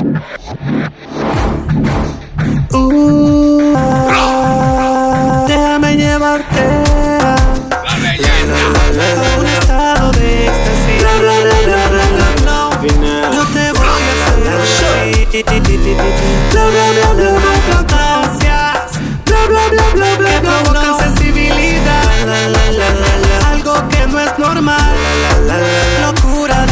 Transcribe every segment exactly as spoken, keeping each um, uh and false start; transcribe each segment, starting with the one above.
Uh, déjame llevarte a un estado de éxtasis. Yo te voy a hacer unas fantasías que provocan sensibilidad, algo que no es normal. Locura,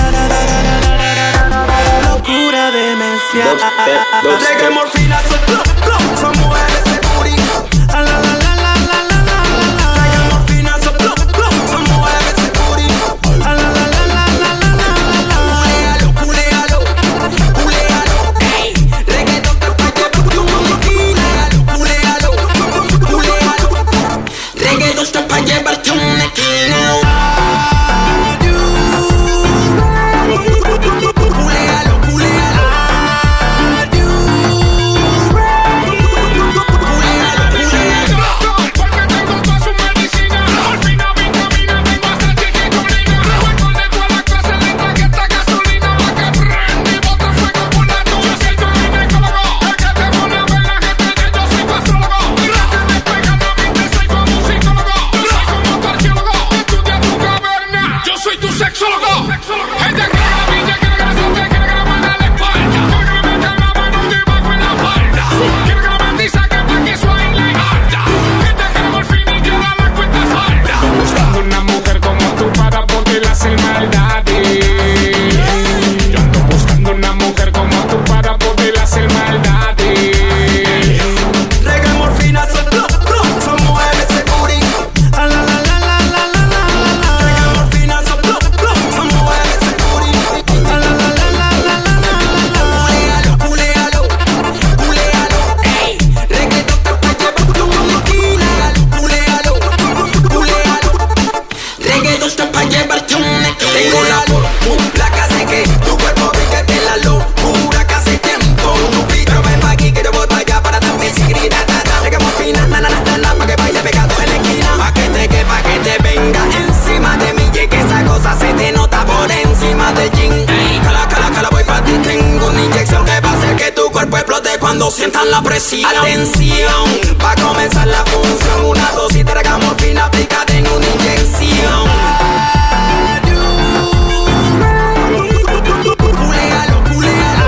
locura demencial. Reggae, morfina, son son mujeres de booty. La la la la la la la. Reggae, morfina, son son mujeres de booty. La la la la la la la. Culealo, culealo, culealo. Ey, reggaeton te pa' llevar tu esquina. Culealo, culealo. Reggaeton te pa' llevarte una esquina. Cuando sientan la presión, atención, va a comenzar la función. Una dosis de reggae morfina aplicada en una inyección. Culealo, culealo.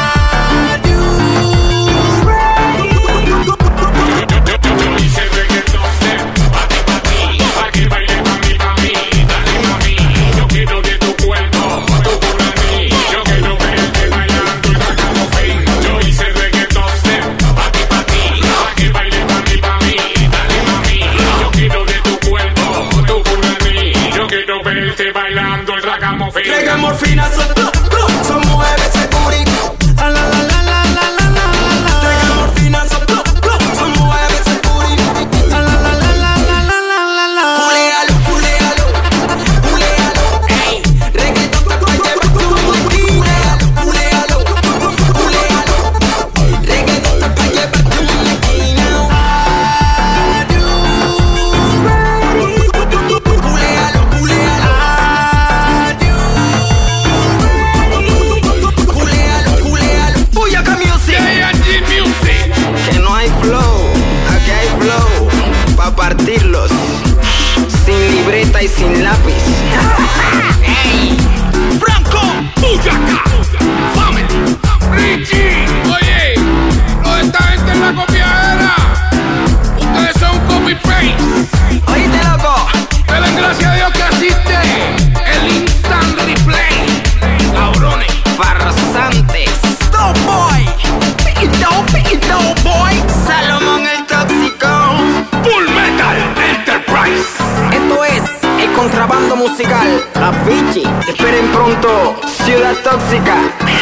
Yo hice reggaetón pa' ti, pa' ti, pa' que baile pa' mí, pa' mí. Dale mami, yo quiero de tu cuerpo, tú por mí. Yo quiero verte bailando y sacando fin. Yo hice reggaetón pa' ti, pa' ti, pa' que baile pa' mí, pa' mí. Dale mami, yo quiero de tu cuerpo, tú por mí. Yo quiero verte bailando el ragamuffin. Reggae, morfina, son, son mujeres de booty. La la la la la la la la. Reggae, morfina, son, son mujeres de booty. La la la la la la la la la. Culealo, culealo, culealo. Ey, reggaeton te pa' llevar tu esquina. Culealo, culealo. Reggaeton te pa' llevar tu esquina. Culealo, culealo. Culealo, culealo. Booyaka Music. A G Music. Que no hay flow, aquí hay flow pa' partirlos, sin libreta y sin lápiz. Ey, Franco, Booyaka, Family, Richie. Oye, lo de esta gente es la copiadera. Ustedes son copy paste. Oíste, loco. Pero gracias a Dios que existe el instant replay. Cabrones. Farsantes. Stop boy. Pick it down, pick it down, boy. Salomón el tóxico. Full Metal Enterprise. Esto es el contrabando musical. Avicii. Esperen pronto Ciudad Tóxica.